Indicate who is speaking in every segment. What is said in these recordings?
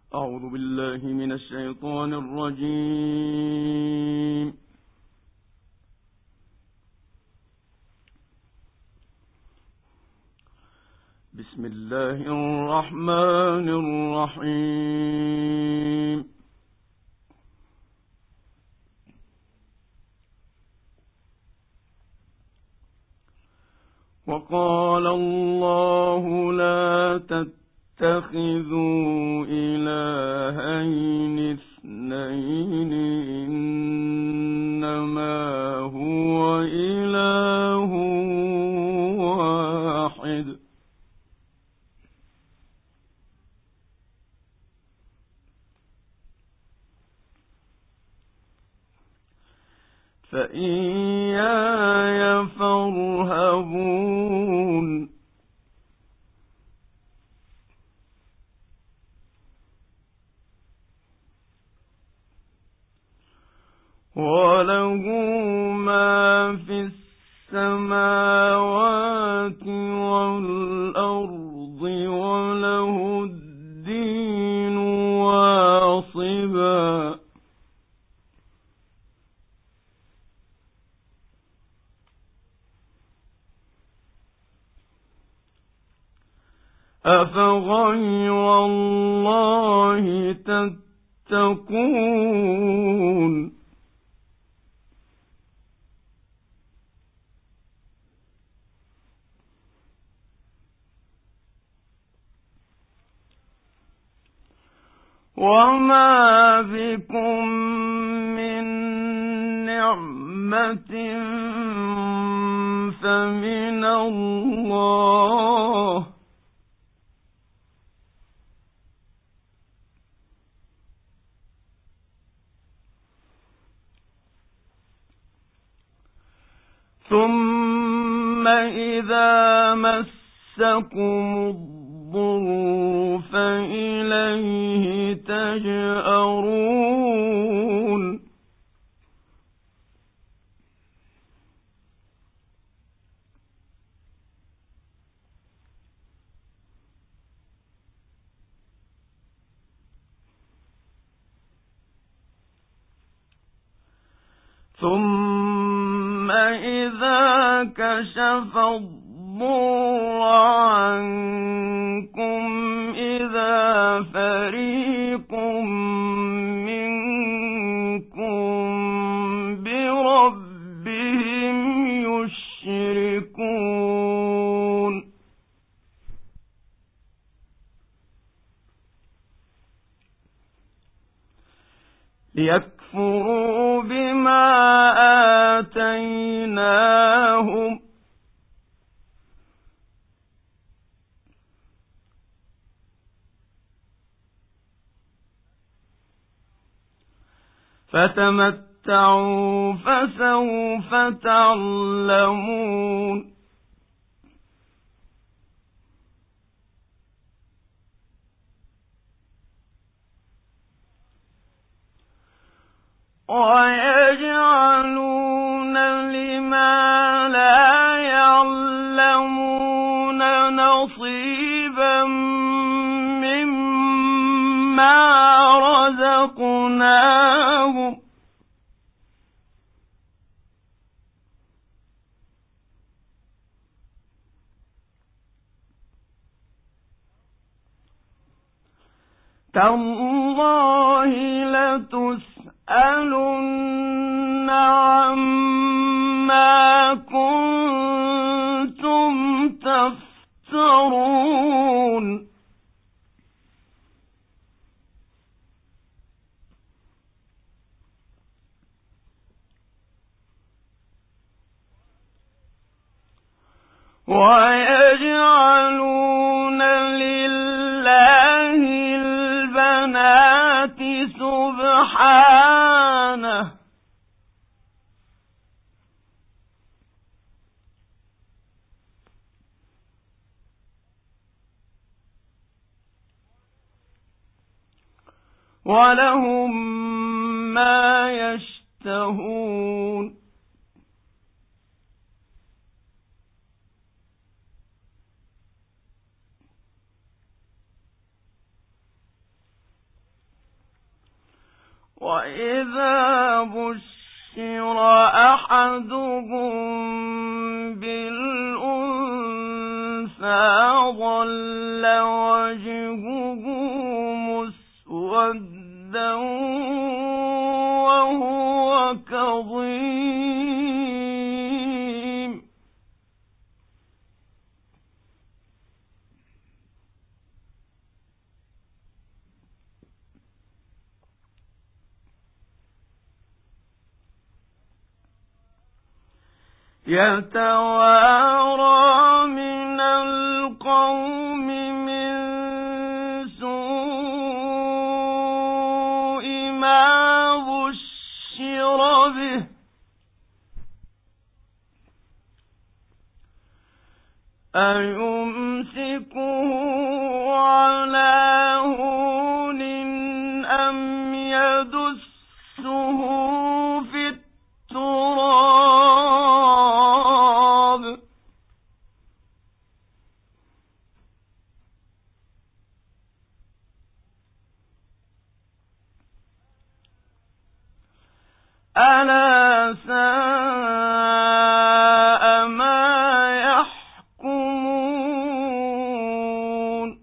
Speaker 1: أعوذ بالله من الشيطان الرجيم. بسم الله الرحمن الرحيم. وقال الله لا تتخذوا إلهين اثنين إنما هو إله واحد فإياي فارهبون وله ما في السماوات والأرض وله الدين واصبا أفغير الله تتقون وما بكم من نعمة فمن الله ثم إذا مسكم الضر فإليه تجأرون ثم إذا كشف الضر عنكم إذا فريق منكم بربهم يشركون ليكفروا بما آتيناهم فتمتعوا فسوف تعلمون ويجعلون لما لا يعلمون نصيبا مما رزقناهم تالله لتسألن عما كنتم تفترون ويجعلون لله البنات سبحانه ولهم ما يشتهون وإذا بشر أحدهم بالأنثى ظل وجهه مسودا وهو كظيم يتوارى من القوم من سوء ما بشر به أيمسكه على هون أم يدسه في التراب ألا ساء ما يحكمون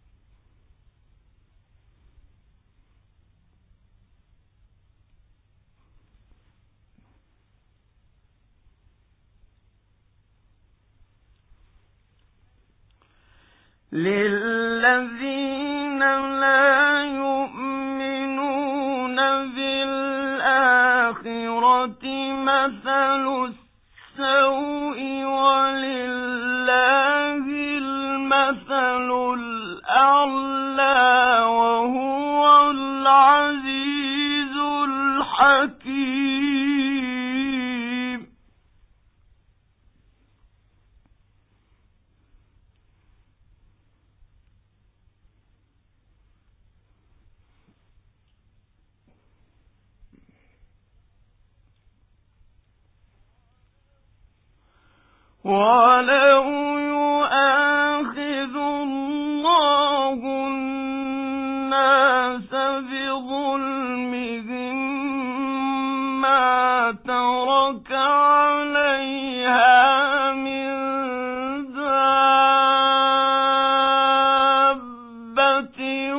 Speaker 1: للذين لا يؤمنون بالآخرة مثل السوء ولله المثل الأعلى وهو العزيز الحكيم ولو يؤاخذ الله الناس بظلمهم ما ترك عليها من دابة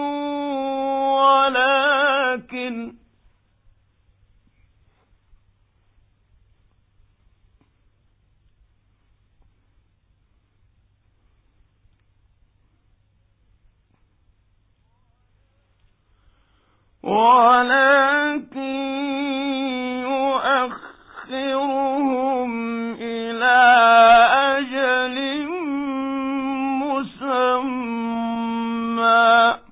Speaker 1: ولكن يؤخرهم إلى أجل مسمى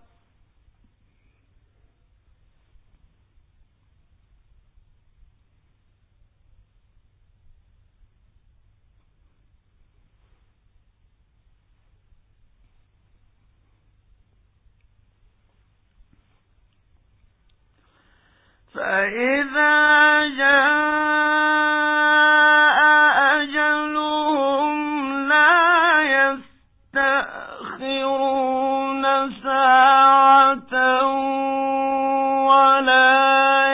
Speaker 1: فإذا جاء أجلهم لا يستأخرون ساعة ولا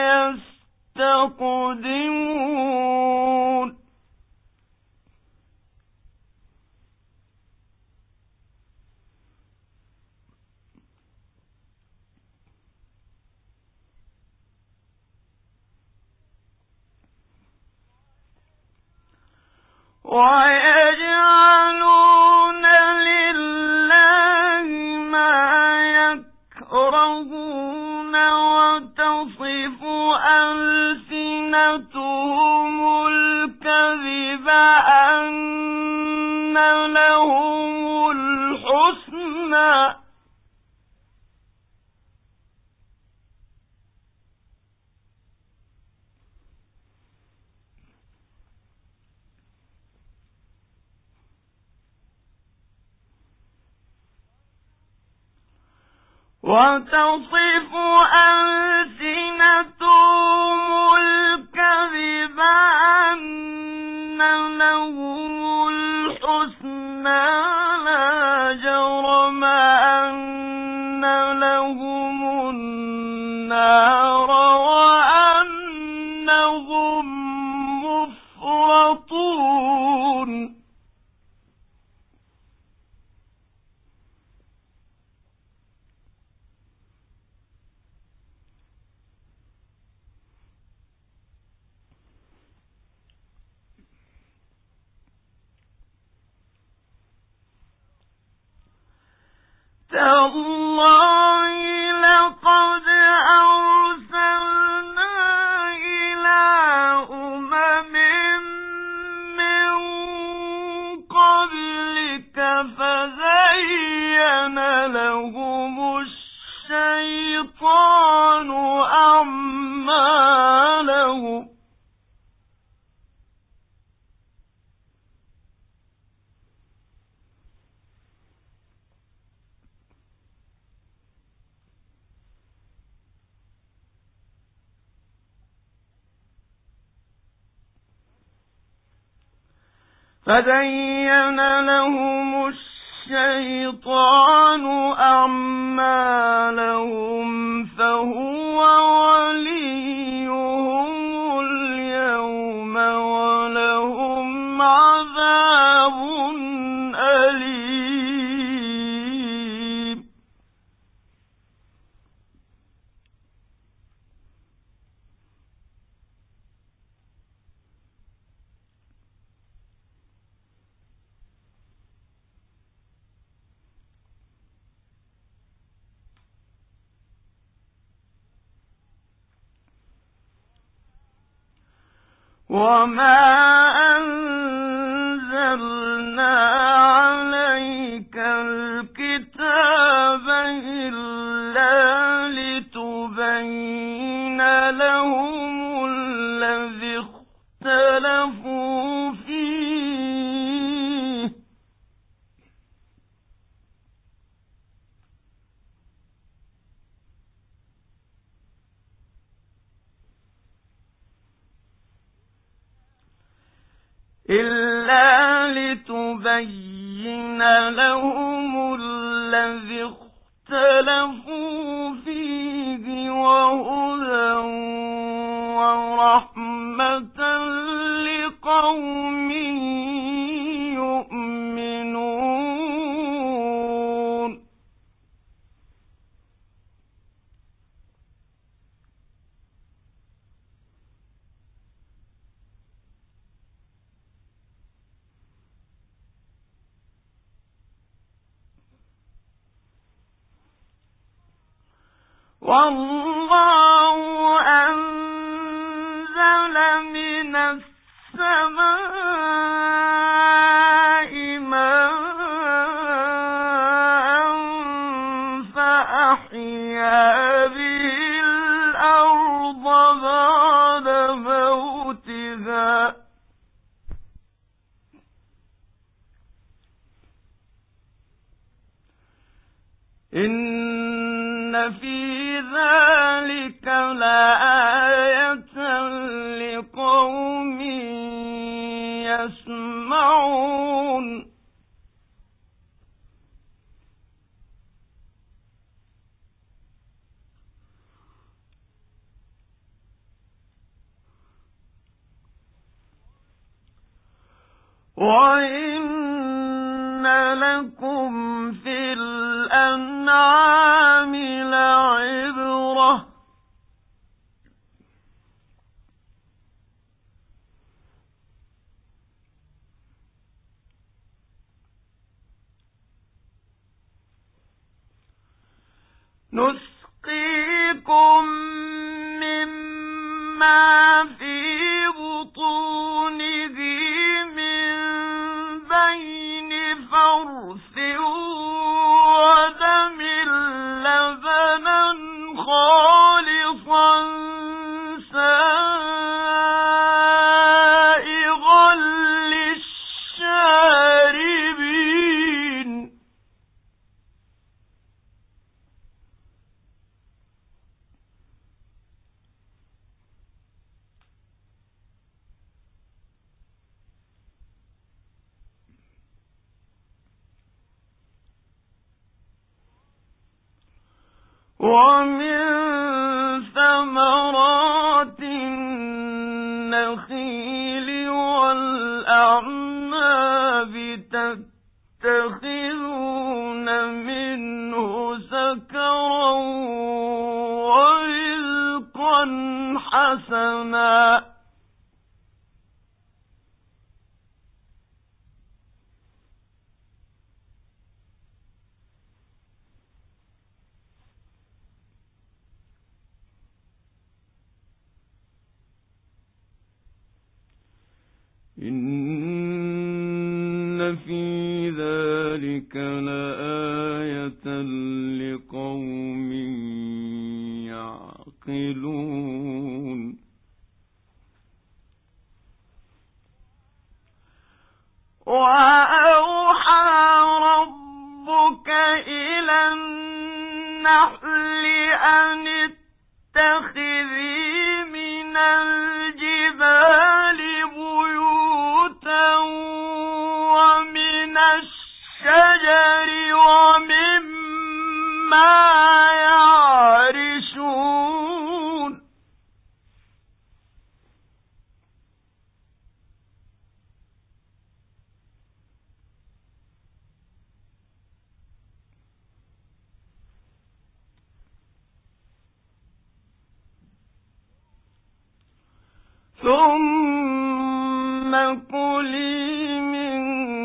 Speaker 1: يستقدمون ويجعلون لله ما يكرهون وتصف ألسنتهم الكذب أن لهم الحسنى وتصف ألسنتهم الكذب أن لهم الحسنى لا جرم أن لهم النار لهم الشيطان أعمالهم فزين لهم الشيطان أعمالهم فهو وليهم اليوم ولهم عذاب أليم وما أنزلنا عليك الكتاب إلا لتبين لهم الذي اختلفوا فيه وهدى ورحمة لقوم يؤمنون والله أنزل من السماء ماء فأحيا به الأرض بعد موتها إن في ذلك لآية لقوم يسمعون وإن لكم في الأنعام لعبرة نسقيكم مما في بطونه من بين فرث ودم لبنا خالصا سائغا للشاربين ومن ثمرات النخيل والأعناب تتخذون منه سكرا ورزقا حسنا إن في ذلك لآية النحل أن اتخذي من الجبال بيوتا ومن الشجر ومما يعرشون ثم كلي من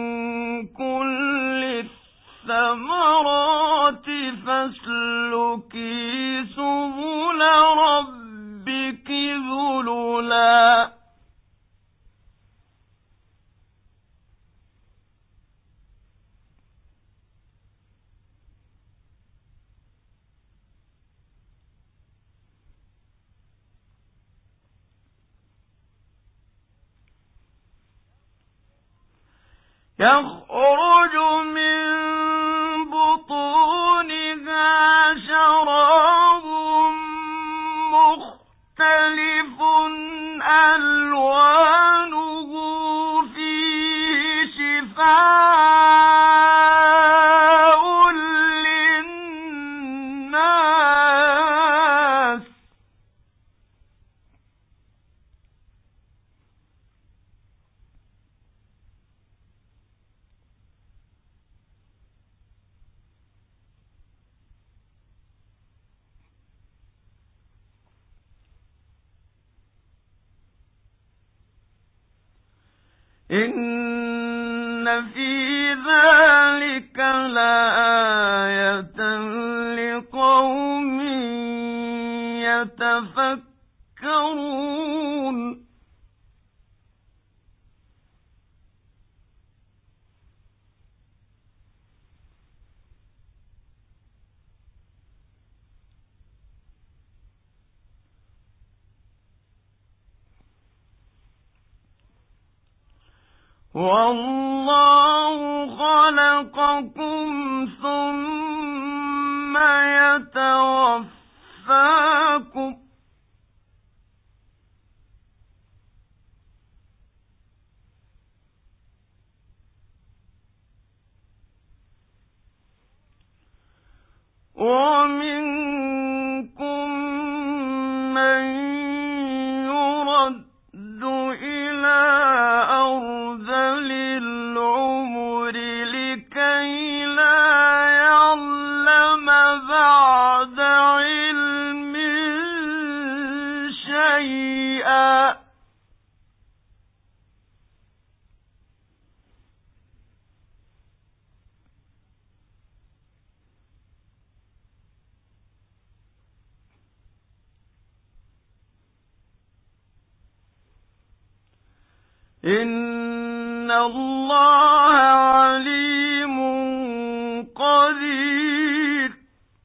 Speaker 1: كل الثمرات فاسلكي سبل ربك ذللا يخرج من بطونها شراب مختلف ألوانه فيه شفاء للناس إن في ذلك لآية لقوم يتفكرون والله خلقكم ثم يتوفاكم ومنكم من يرد إلى أرذل العمر لكي لا يعلم بعد علم شيئا إن الله عليم قدير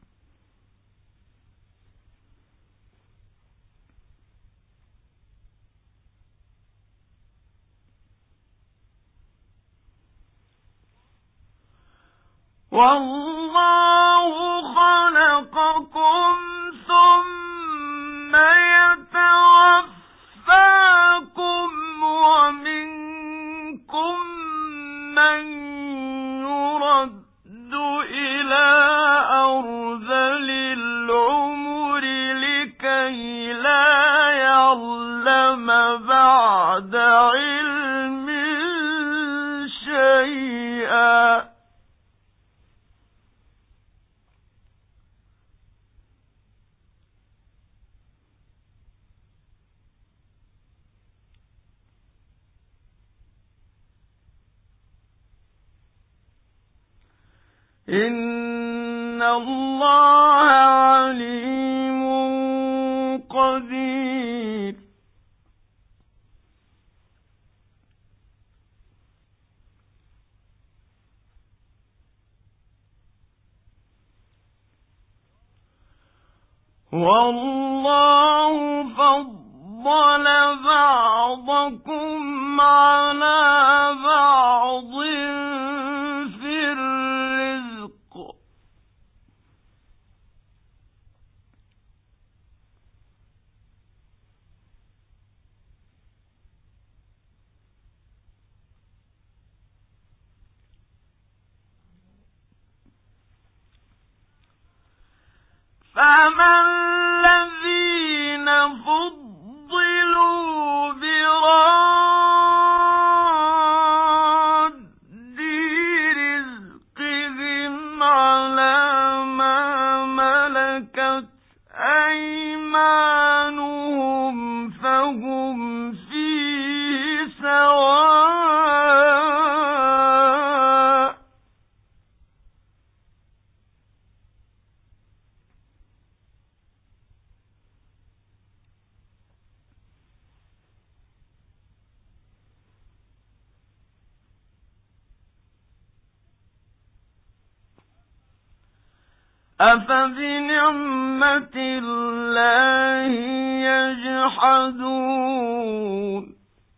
Speaker 1: والله خلقكم ثم يتوفاكم ومنكم من يرد إلى أرذل العمر لكي لا يعلم بعد علم شيئا إن الله عليم قدير والله فضل بعضكم على بعض في الرزق أيمانهم فهم فيه سواء أفبنعمة الله يجحدون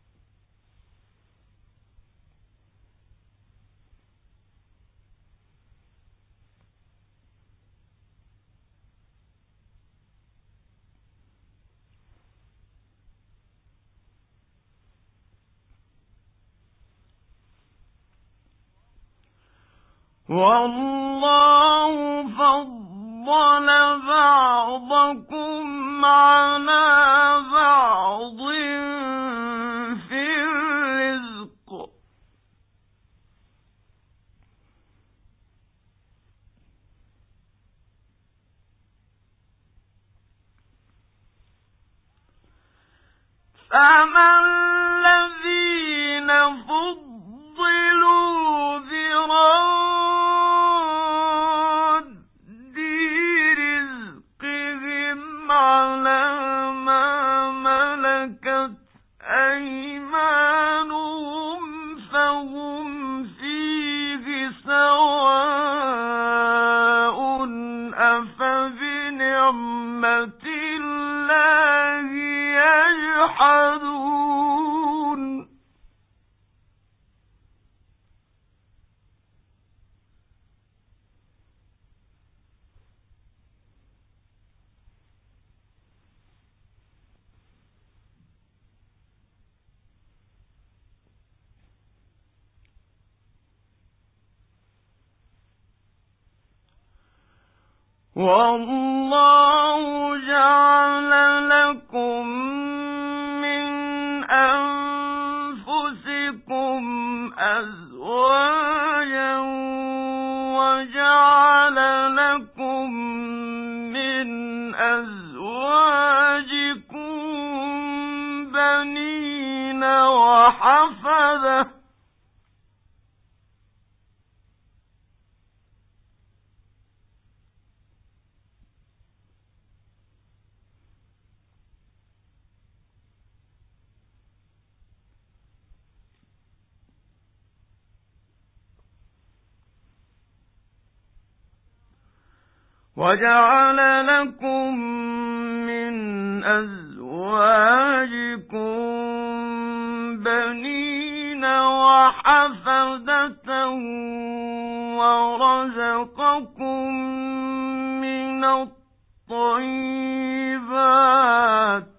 Speaker 1: والله فضل بعضكم على بعض في الرزق فما الذين فضلوا براد رزقهم على ما ملكت أيمانهم فهم فيه سواء أفبنعمة الله يجحدون والله جعل لكم من أنفسكم أزواجا وجعل لكم من أزواجكم بنين وحفدة وجعل لكم من أزواجكم بنين وحفدة ورزقكم من الطيبات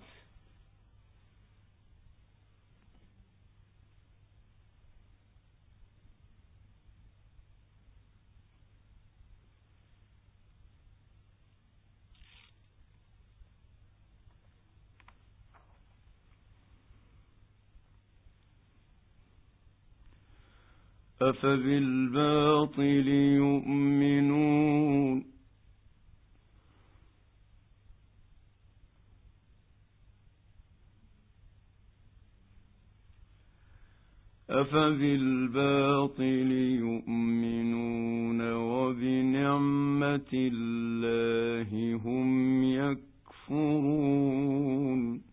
Speaker 1: أفبالباطل يؤمنون وبنعمة الله هم يكفرون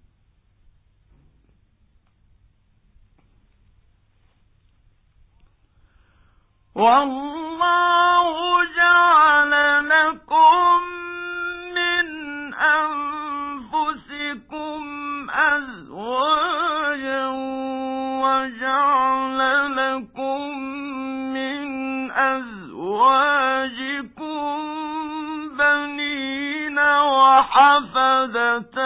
Speaker 1: والله جعل لكم من أنفسكم أزواجا وجعل لكم من أزواجكم بنين وحفدة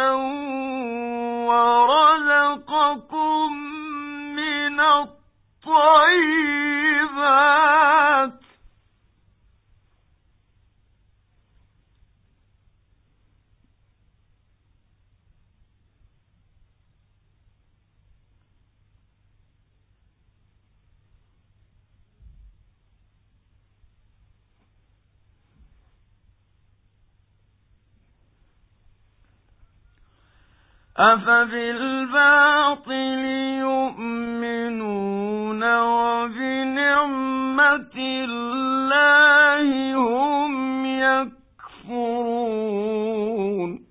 Speaker 1: ورزقكم من الطيبات أفبالباطل يؤمنون وبنعمة الله هم يكفرون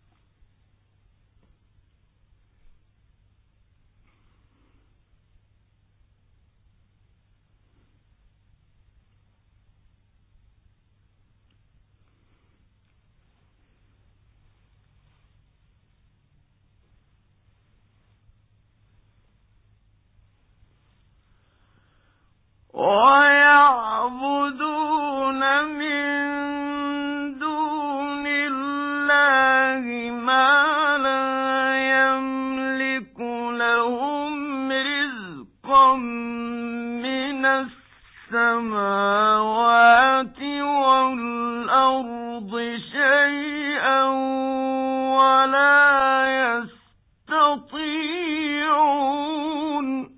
Speaker 1: ويعبدون من دون الله ما لا يملك لهم رزقا من السماوات والأرض شيئا ولا يستطيعون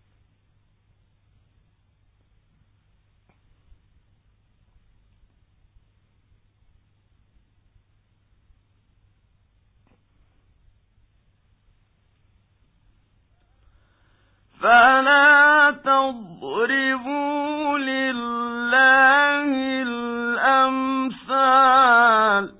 Speaker 1: فلا تضربوا لله الأمثال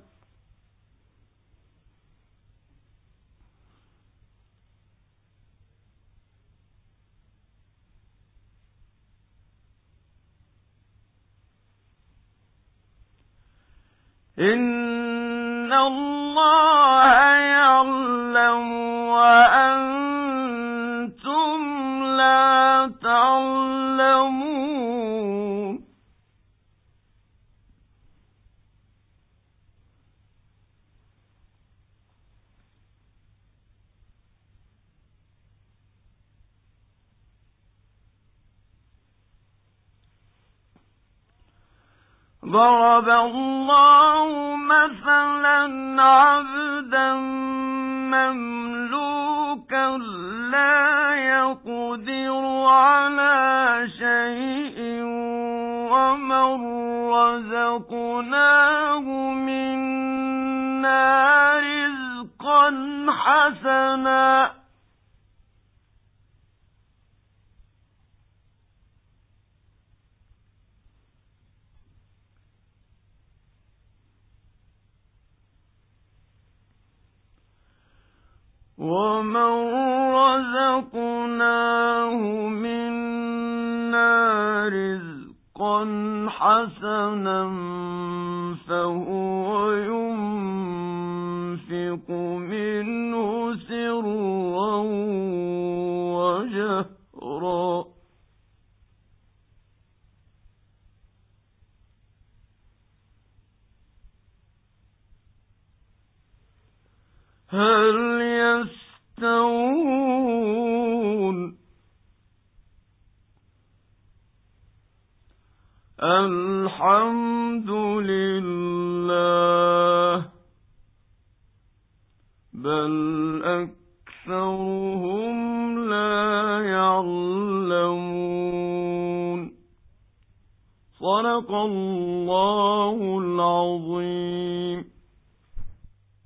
Speaker 1: إن الله يعلم وأنتم لا تعلمون ضرب الله مثلا عبدا مملوكا لا يقدر على شيء ومن رزقناه منا رزقا حسنا ومن رزقناه منا رزقا حسنا فهو ينفق منه سرا وجهرا هل يستوون الحمد لله بل أكثرهم لا يعلمون صدق الله العظيم.